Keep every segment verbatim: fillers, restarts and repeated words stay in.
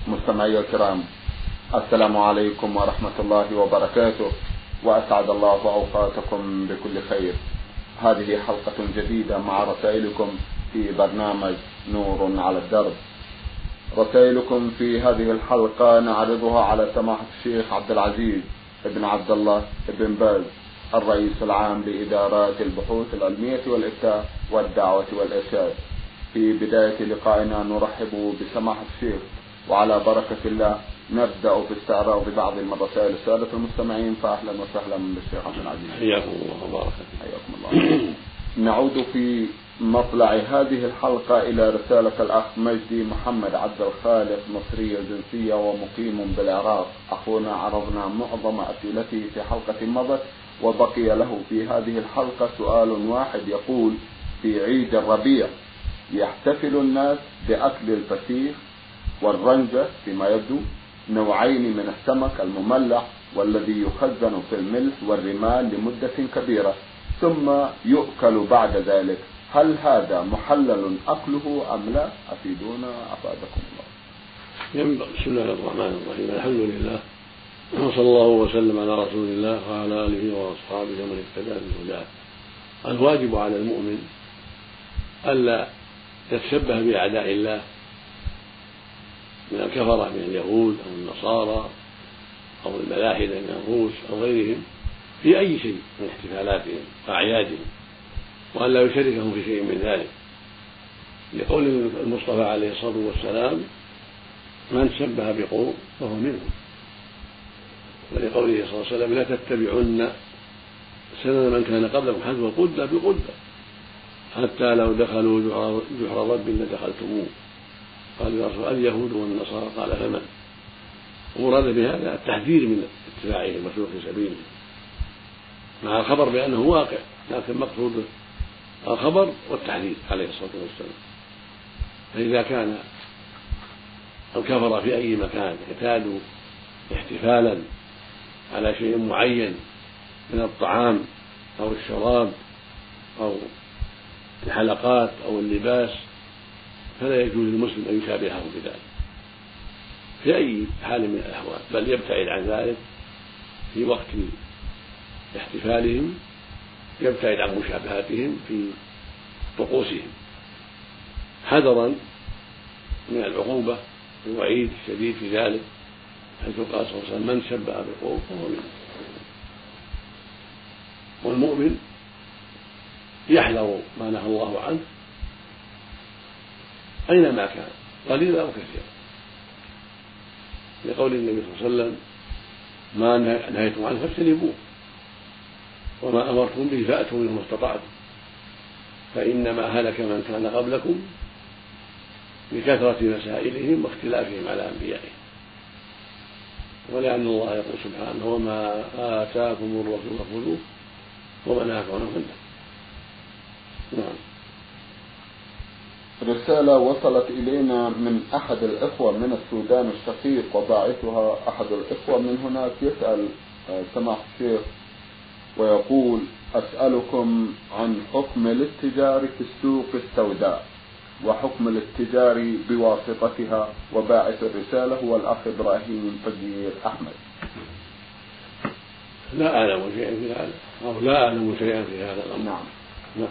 مستمعي الكرام، السلام عليكم ورحمة الله وبركاته، وأسعد الله أوقاتكم بكل خير. هذه حلقة جديدة مع رسائلكم في برنامج نور على الدرب. رسائلكم في هذه الحلقة نعرضها على سماحة الشيخ عبد العزيز ابن عبد الله ابن باز، الرئيس العام لإدارات البحوث العلمية والإفتاء والدعوة والإرشاد. في بداية لقائنا نرحب بسماحة الشيخ، وعلى بركة الله نبدأ في استعراض بعض من رسائل السادة المستمعين. فأهلا وسهلا بالشيخ عبد العزيز. حياكم الله وبارك حياكم الله. نعود في مطلع هذه الحلقة إلى رسالة الأخ مجدي محمد عبد الخالق، مصري الجنسية ومقيم بالعراق. أخونا عرضنا معظم أسئلته في حلقة مضت، وبقي له في هذه الحلقة سؤال واحد يقول: في عيد الربيع يحتفل الناس بأكل الفسيخ والرنجة فيما يبدو، نوعين من السمك المملح والذي يخزن في الملح والرمال لمدة كبيرة ثم يؤكل بعد ذلك، هل هذا محلل أكله أم لا؟ أفيدونا أفادكم الله. بسم الله الرحمن الرحيم، الحمد لله وصلى الله وسلم على رسول الله وعلى آله وأصحابه ومن اهتدى بهداه. الواجب على المؤمن ألا يتشبه بأعداء الله من الكفرة من اليهود أو النصارى أو الملاحدة من الروس أو غيرهم في أي شيء من احتفالاتهم وأعيادهم، وأن لا يشركهم في شيء من ذلك، لقول المصطفى عليه الصلاة والسلام: من تشبه بقوم فهو منهم، ولقوله صلى الله عليه وسلم: لا تتبعن سنن من كان قبلكم حذو القدة بقدة حتى لو دخلوا جحر رب لدخلتموه. قال يا رسول اليهود والنصارى؟ قال فمن؟ ومراد بهذا التحذير من اتباعهم وسلوك سبيلهم، مع الخبر بأنه واقع، لكن مقصود الخبر والتحذير عليه الصلاة والسلام. فإذا كان الكفر في أي مكان اعتادوا احتفالا على شيء معين من الطعام أو الشراب أو الحلقات أو اللباس، فلا يجوز للمسلم أن يشابههم بذلك في أي حال من الأحوال، بل يبتعد عن ذلك في وقت احتفالهم، يبتعد عن مشابهاتهم في طقوسهم حذرا من العقوبة والوعيد الشديد في ذلك، حيث قال صلى الله عليه وسلم: من شبه بقوم فهو منه. والمؤمن يحذر ما نهى الله عنه أينما كان قليلا أو كثيرا، لقول النبي صلى الله عليه وسلم: ما نهيتم عنه فاجتنبوه وما أمرتم به فأتوا منه ما استطعتم، فإنما هلك من كان قبلكم بكثرة مسائلهم واختلافهم على أنبيائهم. ولأن الله يقول سبحانه: وما آتاكم الرسول فخذوه وما نهاكم عنه فانتهوا. نعم. رسالة وصلت إلينا من أحد الإخوة من السودان الشقيق، وباعثها أحد الإخوة من هناك، يسأل سماحة الشيخ ويقول: أسألكم عن حكم الاتجار في السوق السوداء وحكم الاتجار بواسطتها. وباعث الرسالة هو الأخ إبراهيم فقير أحمد. لا أعلم شيئا في هذا، أو لا أعلم شيئا في هذا الأمر. نعم. نعم.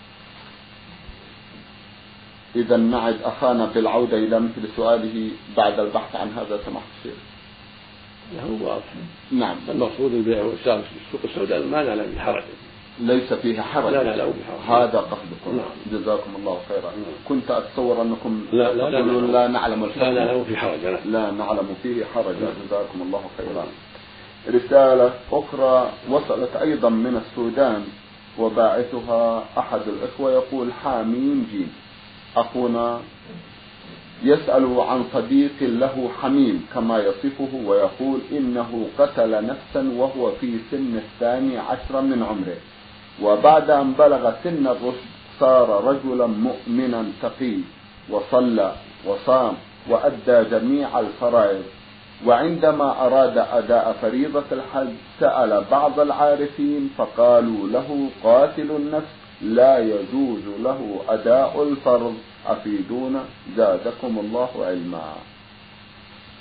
إذا نعد أخانا بالعودة إلى مثل سؤاله بعد البحث عن هذا سماحة الشيخ. هو واضح. نعم. المقصود البيع والشراء في السوق السوداء ما نعلم به حرج. ليس فيه حرج. لا نعلم به حرج. هذا قصدكم. نعم. جزاكم الله خيرا. نعم. كنت أتصور أنكم لا لا تقولون لا نعلم الحكم. لا نعلم فيه حرج. لا. لا نعلم فيه حرج. جزاكم الله خيرا. رسالة أخرى وصلت أيضا من السودان، وباعثها أحد الإخوة، يقول: حاميم جيم. أخونا يسأل عن صديق له حميم كما يصفه، ويقول إنه قتل نفسا وهو في سن الثاني عشر من عمره، وبعد أن بلغ سن الرشد صار رجلا مؤمنا تقي، وصلى وصام وأدى جميع الفرائض، وعندما أراد أداء فريضة الحج سأل بعض العارفين فقالوا له: قاتل النفس لا يجوز له أداء الفرض، أفيدونا زادكم الله علما.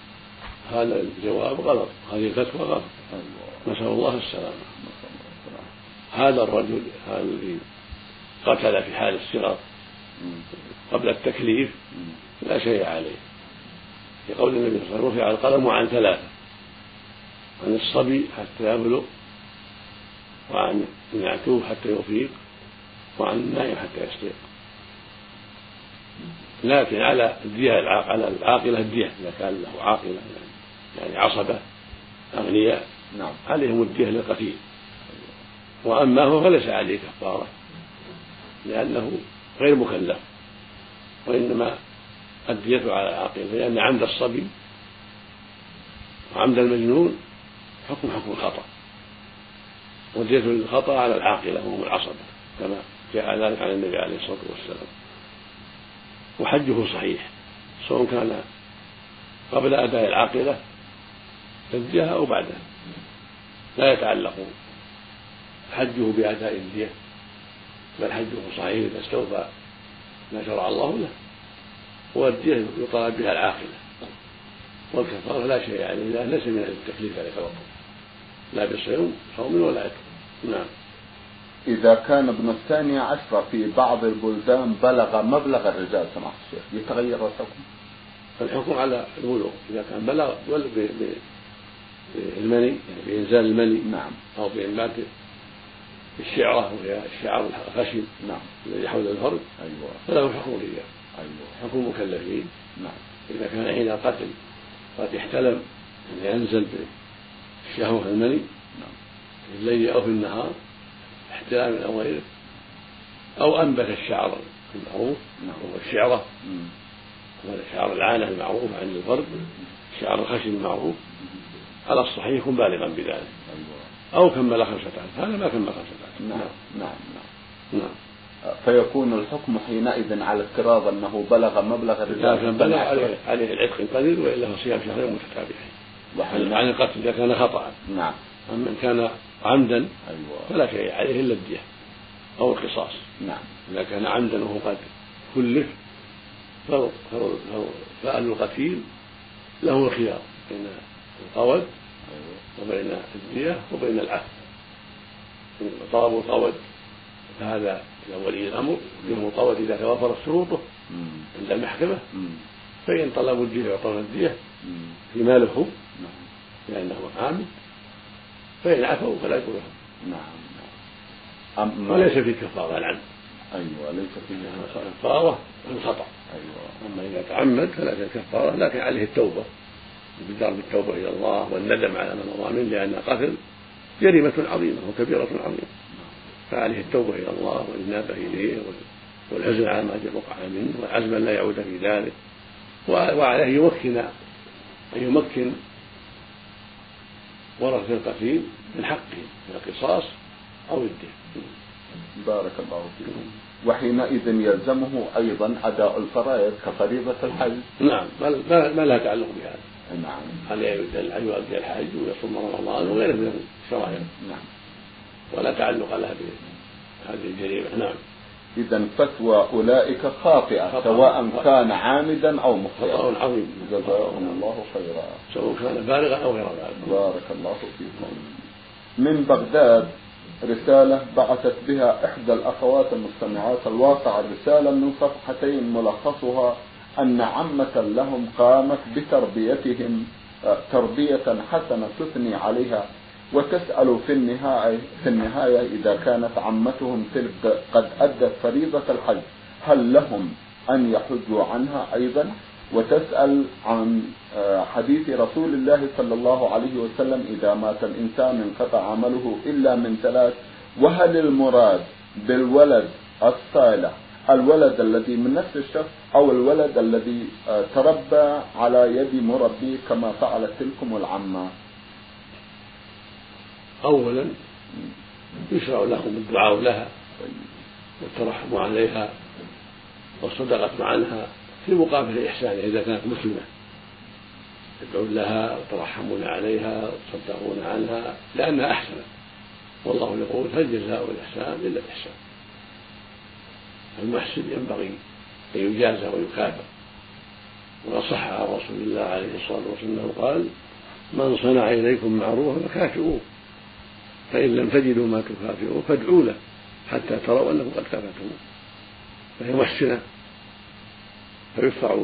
هذا الجواب غلط، هذه الفتوى غلط، نسأل الله السلامة. هذا الرجل هذا الذي قتل في حال الصغر قبل التكليف لا شيء عليه، لقول النبي صلى الله عليه وسلم رفع القلم عن ثلاثة: عن الصبي حتى يبلغ، وعن المعتوه حتى يفيق، وعن النائم حتى يستيقظ. لكن على الدية على العاقلة الدية إذا كان له عاقلة يعني عصبة أغنياء نعم عليهم الدية للقتيل، وأما هو فليس عليه كفارة لأنه غير مكلف، وإنما الدية على العاقلة، لأن عمد الصبي وعمد المجنون حكم حكم الخطأ، ودية الخطأ على العاقلة وهم العصبة كما جاء ذلك عن النبي عليه الصلاة والسلام. وحجه صحيح سواء كان قبل أداء العاقلة الدية أو بعدها، لا يتعلق حجه بأداء الدية، بل حجه صحيح إذا استوفى ما شرع الله له، والدية يطالب بها العاقلة، والكفارة لا شيء عليه لأن ليس من التكليف عليه الوقت لا بالصوم صوم ولا عتق. نعم. إذا كان ابن الثاني عشر في بعض البلدان بلغ مبلغ الرجال سماحة الشيخ يتغير الحكم؟ الحكم على البلوغ، إذا كان بلغ بالمني يعني بإنزال المني نعم أو بإنبات الشعرة وهي الشعر الخشن نعم الذي حول الفرد أيوة فله حكم الرجال أيوة حكم مكلفين. نعم. إذا كان حين القتل قد احتلم أن ينزل بالشهوة المني نعم في الليل أو في النهار احتلام أو غيره، أو أنبت الشعر المعروف وهو الشعرة وهو الشعر العانة المعروف عند الفرد، الشعر الخشن المعروف، على الصحيح يكون بالغا بذلك، أو كمل خمسة عشر، هذا ما كمل خمسة عشر. نعم نعم نعم نعم. فيكون الحكم حينئذ على افتراض أنه بلغ مبلغ الرجال، إذا كان بلغ عليه, عليه العتق القليل، وإلا هو صيام شهرين متتابعين عن القتل إذا كان خطأ. نعم. أما إن كان عمدا أيوة فلا شيء عليه إلا الدية أو القصاص. نعم. إذا كان عمدا وهو قد كلف فأهل القتيل له الخيار بين القود وبين الدية وبين العفو. إن طلبوا القود فهذا إلى ولي الأمر، يوم القود إذا توفرت شروطه عند المحكمة، فإن طلبوا الدية يعطون الدية في ماله لأنه عامد، فإن عفوا فلا يكون لهم. نعم. نعم. وليس في كفارة العمد. أيوة ليس في كفارة الخطأ. أيوة. أما إذا تعمد فلا في كفارة، لكن عليه التوبة بالدار بالتوبة إلى الله والندم على ما مضى منه، لأن قتل جريمة عظيمة وكبيرة عظيمة، فعليه التوبة إلى الله والإنابة إليه والحزن على ما وقع منه والعزم أن لا يعود في ذلك، وعليه يمكن أن يمكن ورثة القتيل من حقه من القصاص أو الدين. بارك الله فيكم. وحينئذ يلزمه أيضا أداء الفرائض كفريضة الحج. نعم، ما لها تعلق بهذا. نعم. عليه أن يؤدي الحج ويصوم رمضان وغيره من الشرائع. نعم. ولا تعلق لها بهذه الجريمة. نعم. إذا فتوى أولئك خاطئة سواء كان عامدا أو مخطئا. خطأ عظيم. جزاهم الله خيرا. سواء كان بالغا أو غير بالغ. بارك الله فيكم. من بغداد رسالة بعثت بها إحدى الأخوات المستمعات الواقع الرسالة من صفحتين ملخصها أن عمة لهم قامت بتربيتهم تربية حسنة تثني عليها، وتسأل في النهاية, في النهاية إذا كانت عمتهم تلك قد أدت فريضة الحج هل لهم أن يحجوا عنها أيضا؟ وتسأل عن حديث رسول الله صلى الله عليه وسلم إذا مات الإنسان انقطع عمله إلا من ثلاث، وهل المراد بالولد الصالح الولد الذي من نفس الشخص أو الولد الذي تربى على يد مربيه كما فعلت تلكم العمة؟ أولا يشرع لهم الدعاء لها والترحم عليها والصدقة عنها في مقابل إحسانها إذا كانت مسلمة، يدعون لها وترحمون عليها وتصدقون عنها لأنها أحسنت، والله يقول هل جزاء الإحسان إلا الإحسان. المحسن ينبغي أن يجازى ويكافئ وقد صح عن رسول الله عليه الصلاة والسلام قال: من صنع إليكم معروفا فكافئوه، فإن لم تجدوا ما تكافئوه فادعوا له حتى تروا أنكم قد كافأتموه. فهي محسنة فيدفع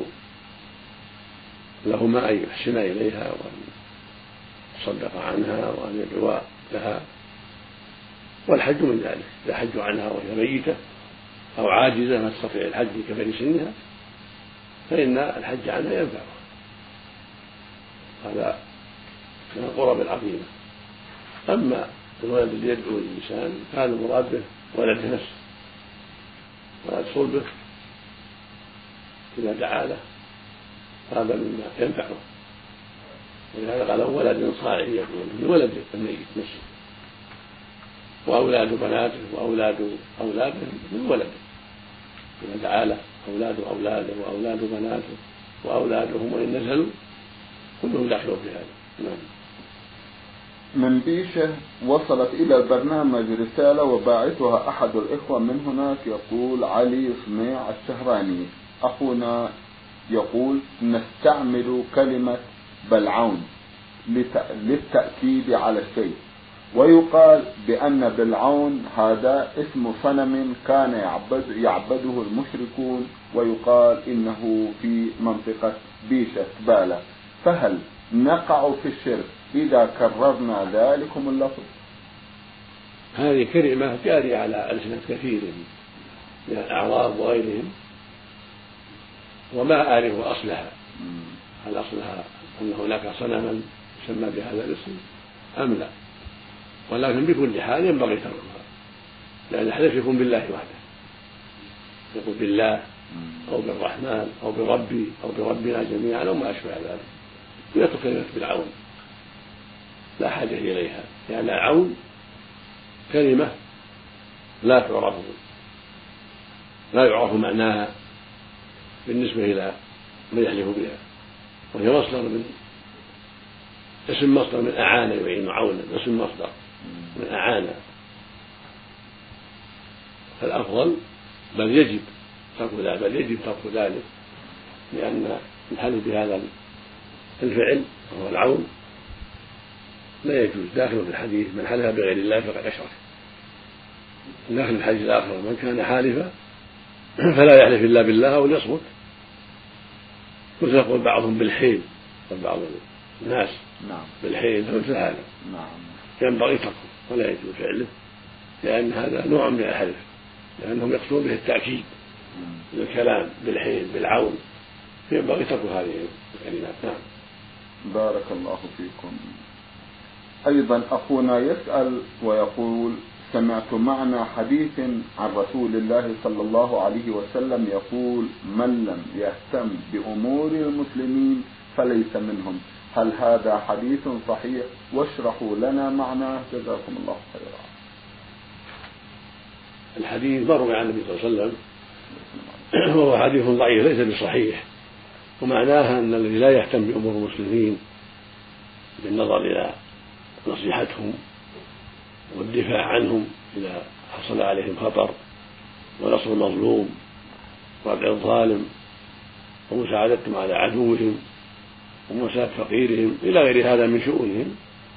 لهما أن يحسن إليها وأن يصدق عنها وأن يدعو لها. والحج من ذلك، إذا حج عنها وهي ميتة أو عاجزة ما تستطيع الحج لكبر سنها فإن الحج عنها ينفعها. هذا من القرب العظيمة. أما الولد الذي يدعو الإنسان هذا المراد به ولد نفسه، ولد صلبه إذا دعا له هذا مما ينفعه، ولهذا قال ولد صالح يكون من ولد الميت نفسه، وأولاد بناته وأولاد أولادهم من ولده إذا دعا له أولاد أولاده وأولاد بناته وأولادهم وإن نزلوا كلهم داخلوا في هذا. نعم. من بيشة وصلت إلى البرنامج رسالة وباعثها أحد الإخوة من هناك يقول: علي سميع الشهراني أخونا يقول: نستعمل كلمة بلعون للتأكيد على الشيء، ويقال بأن بلعون هذا اسم صنم كان يعبد يعبده المشركون، ويقال إنه في منطقة بيشة بالة، فهل نقع في الشرك إذا كررنا ذلكم اللفظ؟ هذه كلمة جارية على ألسنة كثير من الأعراب وغيرهم، وما أعرف أصلها. هل أصلها أن هناك صنما يسمى بهذا الاسم أم لا؟ ولكن بكل حال ينبغي تركها، لأن الحلف يكون بالله وحده، يقول بالله أو بالرحمن أو بربي أو بربنا جميعا أو ما أشبه ذلك، ويترك كلمة بالعون لا حاجة إليها، لأن يعني العون كلمة لا تعرف لا يعرف معناها بالنسبة إلى من يحلف بها، وهي مصدر من اسم مصدر من أعان يعين عونا، اسم مصدر من أعان. فالأفضل بل يجب ترك ذلك بل يجب ترك ذلك لأن الحلف بهذا الفعل وهو العون لا يجوز، داخل في الحديث: من حلف بغير الله فقد أشرك. داخل في الحديث الآخر: من كان حالفا فلا يحلف إلا بالله أو ليصمت. ويقول بعضهم بالحيل، وبعض الناس نعم بالحيل، فمثل هذا نعم ينبغي تركه ولا يجوز فعله، لأن هذا نوع من الحلف، لأنهم يقصدون به التأكيد بالكلام بالحيل بالعون، ينبغي ترك هذه الكلمات. نعم. بارك الله فيكم. أيضا أخونا يسأل ويقول: سمعت معنى حديث عن رسول الله صلى الله عليه وسلم يقول: من لم يهتم بأمور المسلمين فليس منهم، هل هذا حديث صحيح؟ واشرحوا لنا معناه جزاكم الله خيرا. الحديث مر عن النبي صلى الله عليه وسلم وهو حديث ضعيف ليس بصحيح، ومعناها أن الذي لا يهتم بأمور المسلمين بالنظر إلى نصيحتهم والدفاع عنهم إذا حصل عليهم خطر، ونصر المظلوم وردع الظالم ومساعدتهم على عدوهم ومساعدة فقيرهم إلى غير هذا من شؤونهم،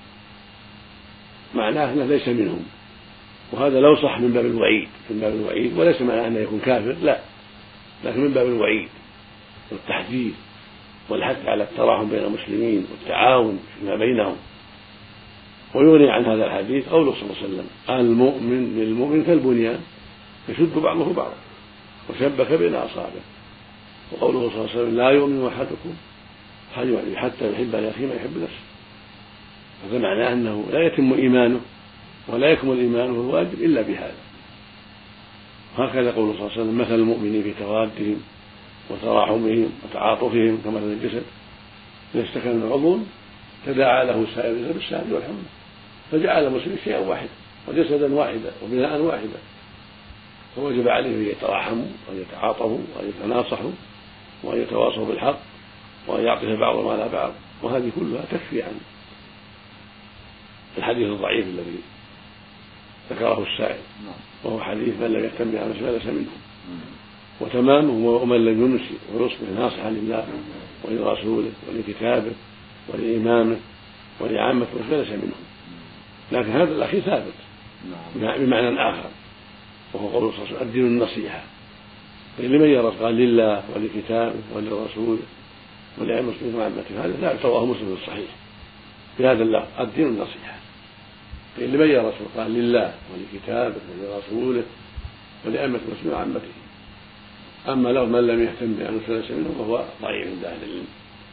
معناه أنه ليس منهم. وهذا لو صح من باب الوعيد من باب الوعيد وليس معناه أنه يكون كافر، لا، لكن من باب الوعيد والتحذير والحث على التراحم بين المسلمين والتعاون فيما بينهم. ويغني عن هذا الحديث قوله صلى الله عليه وسلم: المؤمن للمؤمن كالبنيان يشد بعضه بعضا وشبك بين أصابعه. وقوله صلى الله عليه وسلم: لا يؤمن أحدكم حتى يحب لأخيه ما يحب نفسه. هذا معناه أنه لا يتم إيمانه ولا يكمل إيمانه الواجب إلا بهذا. هكذا قوله صلى الله عليه وسلم: مثل المؤمنين في توادهم وتراحمهم وتعاطفهم كمثل الجسد إذا اشتكى من عضو تداعى له سائر الجسد بالسهر والحمى، فجعل المسلمين شيئا واحدا وجسدا واحدا وبناء واحدا، فوجب عليهم أن يتراحموا وأن يتعاطفوا وأن يتناصحوا وأن يتواصوا بالحق وأن يعطف بعضهم على بعض، وهذه كلها تكفي عن الحديث الضعيف الذي ذكره السائل، وهو حديث من لم يهتم بأمر فليس منهم. وتمامه ومن لم يمسي ويصبح ناصحا لله ولرسوله ولكتابه ولإمامه ولعامة فليس منهم. لكن هذا الأخير ثابت بمعنى آخر، وهو قول صلى الله عليه وسلم الدين النصيحة. لمن يرى قال لله ولكتابه ولرسوله ولأئمة المسلمين وعامته، هذا لا رواه مسلم في الصحيح بهذا اللفظ الدين النصيحة. لمن يرى رسول قال لله ولكتابه ولرسوله ولأئمة المسلمين وعامته. أما لو من لم يهتم بأن فليس منهم فهو ضعيف عند أهل العلم.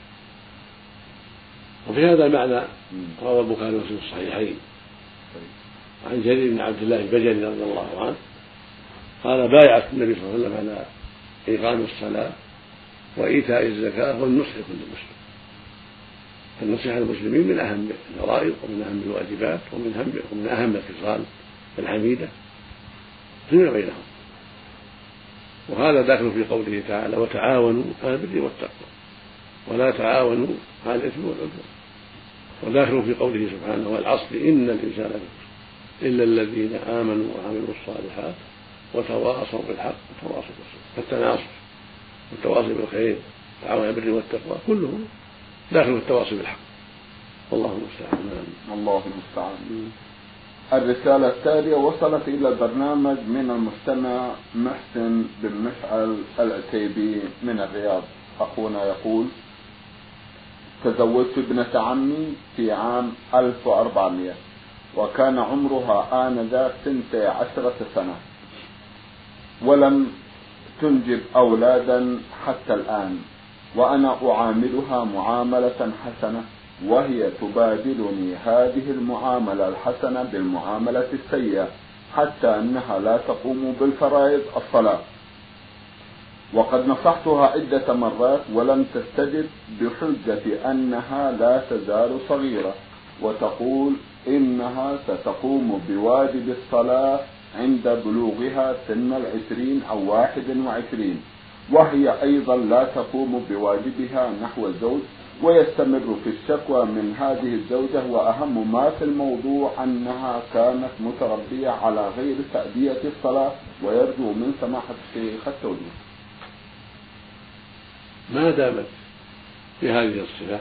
وفي هذا المعنى روى البخاري ومسلم في الصحيحين عن جرير بن عبد الله البجلي رضي الله عنه قال بايعت النبي صلى الله عليه وسلم على إقام الصلاة وإيتاء الزكاة والنصح لكل مسلم. فالنصيحة للمسلمين من أهم الفرائض ومن أهم الواجبات ومن أهم الخصال الحميدة فيما بينهم. وهذا داخل في قوله تعالى وتعاونوا على البر والتقوى ولا تعاونوا على الإثم والعدوان، وداخل في قوله سبحانه والعصر إن الإنسان لفي خسر إلا الذين آمنوا وعملوا الصالحات وتواصوا بالحق وتواصوا بالصبر. فالتناصر والتواصي بالخير والتعاون على البر والتقوى كله داخل في التواصي بالحق. والله المستعان. الله المستعان. الرسالة التالية وصلت إلى البرنامج من المستمع محسن بن مشعل العتيبي من الرياض. أخونا يقول تزوجت ابنة عمي في عام ألف وأربعمائة وكان عمرها آنذاك ثنتي عشرة سنة ولم تنجب أولادا حتى الآن، وأنا أعاملها معاملة حسنة وهي تبادلني هذه المعاملة الحسنة بالمعاملة السيئة حتى أنها لا تقوم بالفرائض الصلاة، وقد نصحتها عدة مرات ولم تستجب بحجة أنها لا تزال صغيرة وتقول إنها ستقوم بواجب الصلاة عند بلوغها سن العشرين أو واحد وعشرين، وهي أيضا لا تقوم بواجبها نحو الزوج، ويستمر في الشكوى من هذه الزوجة، وأهم ما في الموضوع أنها كانت متربية على غير تأدية الصلاة، ويرجو من سماحة الشيخ التوجيه. ما دامت بهذه الصفة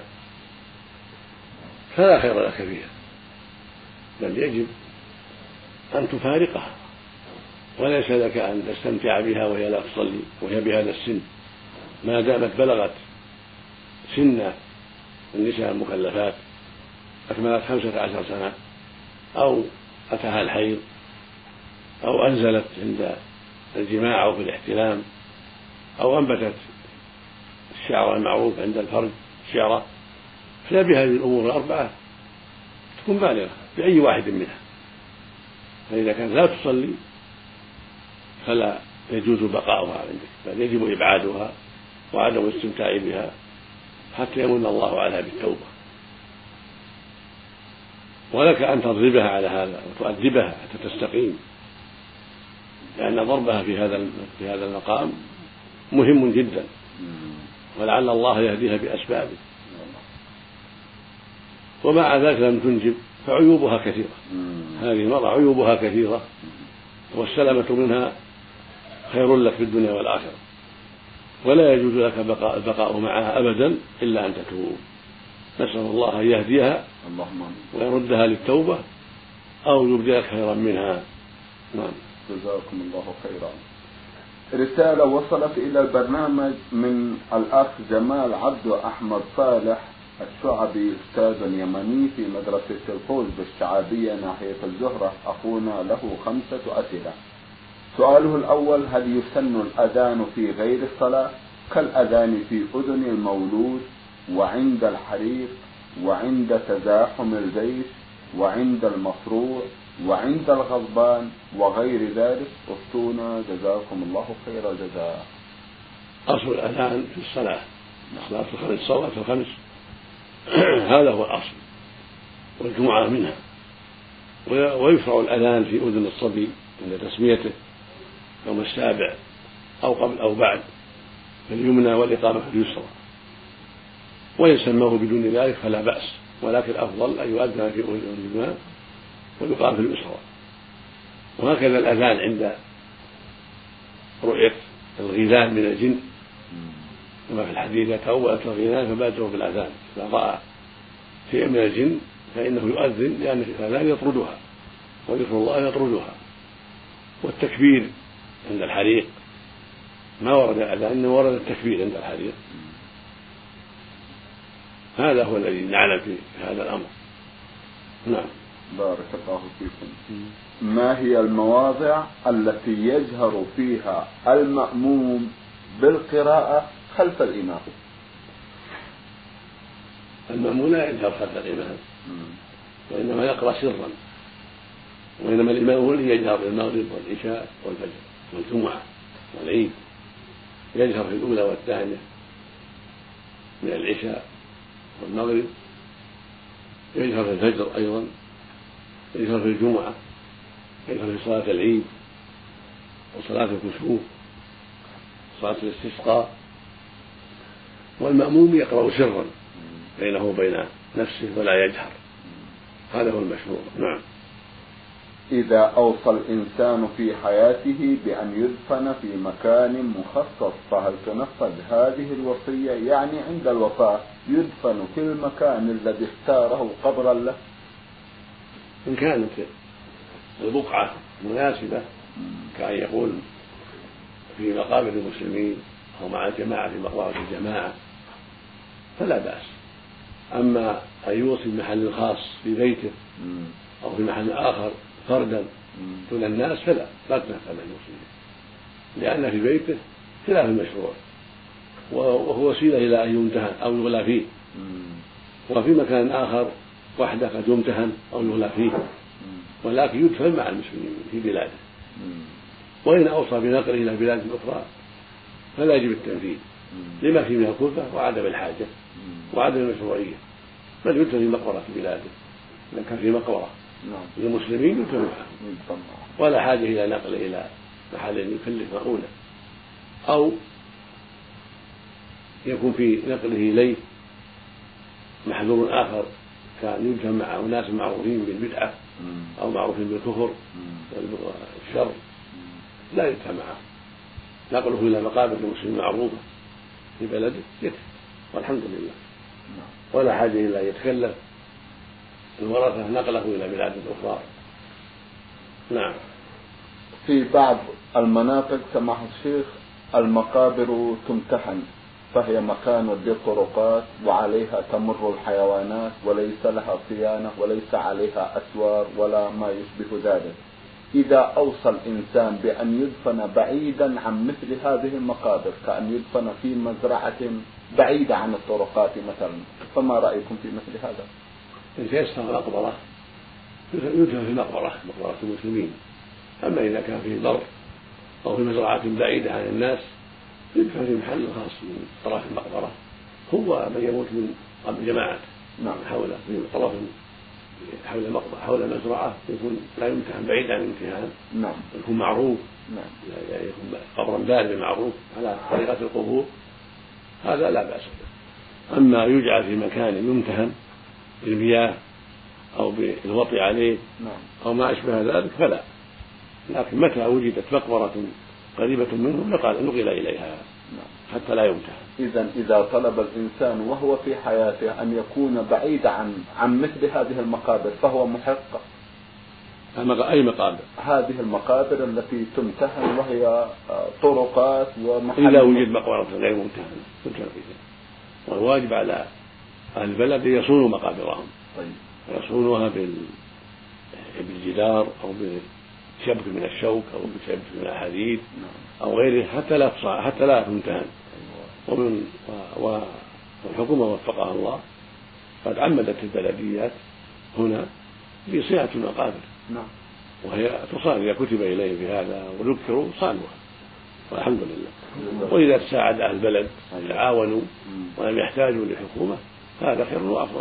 فلا خير لك فيها، بل يجب أن تفارقها، وليس لك أن تستمتع بها وهي لا تصلي وهي بهذا السن. ما دامت بلغت سن النساء المكلفات أكملت خمسة عشر سنة أو أتاها الحيض أو أنزلت عند الجماع أو في الاحتلام أو أنبتت الشعر المعروف عند الفرج شعرة، فلا بهذه الأمور الأربعة تكون بالغة بأي واحد منها. فإذا كانت لا تصلي فلا يجوز بقاؤها عندك، بل يجب إبعادها وعدم الاستمتاع بها حتى يمن الله عليها بالتوبة. ولك أن تضربها على هذا وتؤدبها حتى تستقيم، لأن ضربها في هذا في هذا المقام مهم جدا، ولعل الله يهديها بأسبابه. ومع ذلك لم تنجب فعيوبها كثيرة. هذه المرأة عيوبها كثيرة، والسلامة منها خير لك في الدنيا والآخرة، ولا يجوز لك بقاء البقاء معها أبدا إلا أن تتوب. نسأل الله أن يهديها ويردها للتوبة أو يبدلك خيرا منها. نعم. جزاكم الله خيرا. رسالة وصلت إلى البرنامج من الأخ جمال عبد أحمد صالح الشعبي، أستاذ يمني في مدرسة الفوز بالشعابية ناحية الزهرة. أخونا له خمسة أسئلة. سؤاله الأول: هل يسن الأذان في غير الصلاة كالأذان في أذن المولود وعند الحريق وعند تزاحم الجيش وعند المصروع وعند الغضبان وغير ذلك؟ افتونا جزاكم الله خير الجزاء. أصل الأذان في الصلاة، صلاة الخمس، صلاة الخمس هذا هو الأصل، والجمعة منها. ويشرع الأذان في أذن الصبي عند تسميته يوم السابع أو قبل أو بعد في اليمنى، والإقامة في اليسرى. وإن سماه بدون ذلك فلا بأس، ولكن الأفضل أن يؤذن في أذن اليمنى ويقام في اليسرى. وهكذا الأذان عند رؤية الغيلان من الجن، كما في الحديث إذا تأولت الغيلان فبادروا بالأذان، إذا رأى شيء من الجن فإنه يؤذن، لأن الأذان يطردها وذكر الله يطردها. والتكبير عند الحريق ما ورد الأذان، إنما ورد التكبير عند الحريق. هذا هو الذي نعلم في هذا الأمر. نعم. بارك الله فيكم. ما هي المواضع التي يجهر فيها المأموم بالقراءة خلف الإمام؟ المأموم لا يجهر خلف الإمام، وإنما يقرأ سرا، وإنما الإمام هو الذي يجهر بالمغرب والعشاء والفجر والجمعة والعيد، يجهر في الأولى والثانية من العشاء والمغرب، يجهر في الفجر أيضا، يجهر في الجمعة، يجهر في صلاة العيد وصلاة الكسوف صلاة الاستسقاء. والمأموم يقرأ سرا بينه وبين نفسه ولا يجهر، هذا هو المشهور. نعم. إذا أوصى الإنسان في حياته بأن يدفن في مكان مخصص فهل تنفذ هذه الوصية؟ يعني عند الوفاة يدفن في المكان الذي اختاره قبرا له؟ إن كانت البقعة مناسبة كأن يقول في مقابر المسلمين أو مع الجماعة في مقبرة الجماعة فلا بأس. أما أن يوصي بمحل خاص في بيته أو في محل آخر فردا دون الناس فلا لا تنفذ المسلمين، لأن في بيته خلاف المشروع، وهو وسيلة إلى أن يمتهن أو يغلى فيه، وفي مكان آخر وحده قد يمتهن أو يغلى فيه، ولكن يدفن مع المسلمين في بلاده. وإن أوصى بنقله إلى بلاد أخرى فلا يجب التنفيذ لما فيه من الكلفة وعدم الحاجة وعدم المشروعية، بل يدفن في مقبرة بلاده. إذا كان في مقبرة للمسلمين يدفن معه، ولا حاجة إلى نقله إلى محل يكلف مؤونة، أو يكون في نقله إليه محذور آخر كان يدفن مع أناس معروفين بالبدعة أو معروفين بالكفر والشر لا يدفن معه، نقله إلى مقابر المسلمين معروفة في بلده يكفي والحمد لله، ولا حاجة إلى أن يتكلف الورثة نقله إلى بلاد أخرى. نعم. في بعض المناطق سماحة الشيخ المقابر تمتحن، فهي مكان ودي طرقات وعليها تمر الحيوانات وليس لها صيانة وليس عليها أسوار ولا ما يشبه ذلك. إذا أوصى الإنسان بأن يدفن بعيدا عن مثل هذه المقابر كأن يدفن في مزرعة بعيدة عن الطرقات مثلا، فما رأيكم في مثل هذا؟ إن تيسر مقبرة يدفن في مقبرة مقبرة المسلمين، أما إذا كان في ضر أو في مزرعة بعيدة عن الناس يدفن في محل خاص من طرف المقبرة، هو من يموت من قبل جماعة نعم حول في طرف حول المقبرة حول المزرعة يكون لا يمتحن بعيد عن الامتحان، نعم يكون معروف، نعم يعني يكون قبرا بارد معروف على طريقة القبور، هذا لا بأس به. أما يجعل في مكان يمتهن بالمياه أو بالوطي عليه أو ما أشبه ذلك فلا، لكن متى وجدت مقبرة قريبة منه نقل إليها حتى لا يمتهن. إذا إذا طلب الإنسان وهو في حياته أن يكون بعيد عن عن مثل هذه المقابر فهو محق. أي مقابر؟ هذه المقابر التي تمتهن وهي طرقات ومحل. إذا وجد مقبرة غير ممتهنة تمتهن فيها، والواجب على أهل البلد يصونوا مقابرهم، طيب. يصونوها بالجدار أو بشبك من الشوك أو بشبك من الحديد أو غيره حتى لا حتى لا تمتهن. ومن والحكومة وفقها الله قد عمدت البلديات هنا بصيانة المقابر، نعم، وهي تصان إذا كتب إليه بهذا وذكروا صانوها والحمد لله. وإذا تساعد أهل البلد تعاونوا ولم يحتاجوا للحكومة هذا خير وأفضل.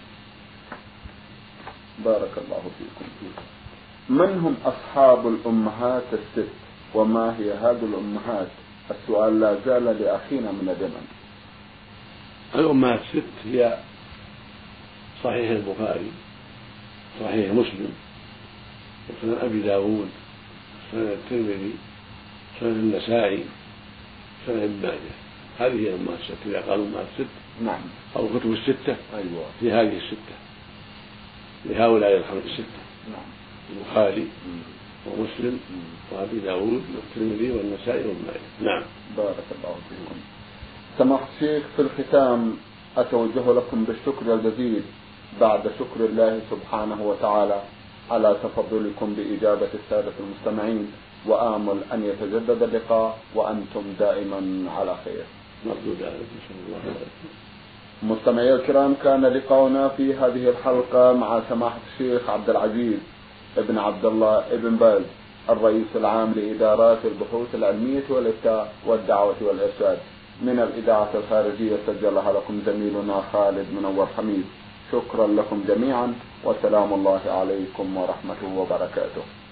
بارك الله فيكم. من هم أصحاب الأمهات الست وما هي هذه الأمهات؟ السؤال لا زال لأخينا من اليمن. الأمهات الست هي صحيح البخاري، صحيح مسلم، وسنن أبي داود، سنن الترمذي، سنن النسائي، سنن ابن ماجه. هذه هي الأمهات الست، إذا قالوا أمهات الست نعم، أو الكتب الستة أيوة في هذه الستة لهؤلاء الحمد الستة. نعم، البخاري ومسلم وأبي داود والترمذي والنسائي وابن ماجه. نعم. بارك الله فيكم. سماحة الشيخ، في الختام أتوجه لكم بالشكر الجزيل بعد شكر الله سبحانه وتعالى على تفضلكم بإجابة السادة المستمعين، وآمل أن يتجدد اللقاء وأنتم دائما على خير. نرجو ذلك إن شاء الله. مستمعي الكرام، كان لقاؤنا في هذه الحلقة مع سماحة الشيخ عبد العزيز ابن عبد الله ابن باز، الرئيس العام لإدارات البحوث العلمية والإفتاء والدعوة والإرشاد، من الإذاعة الخارجية، سجلها لكم زميلنا خالد منور حميد. شكرا لكم جميعا، وسلام الله عليكم ورحمته وبركاته.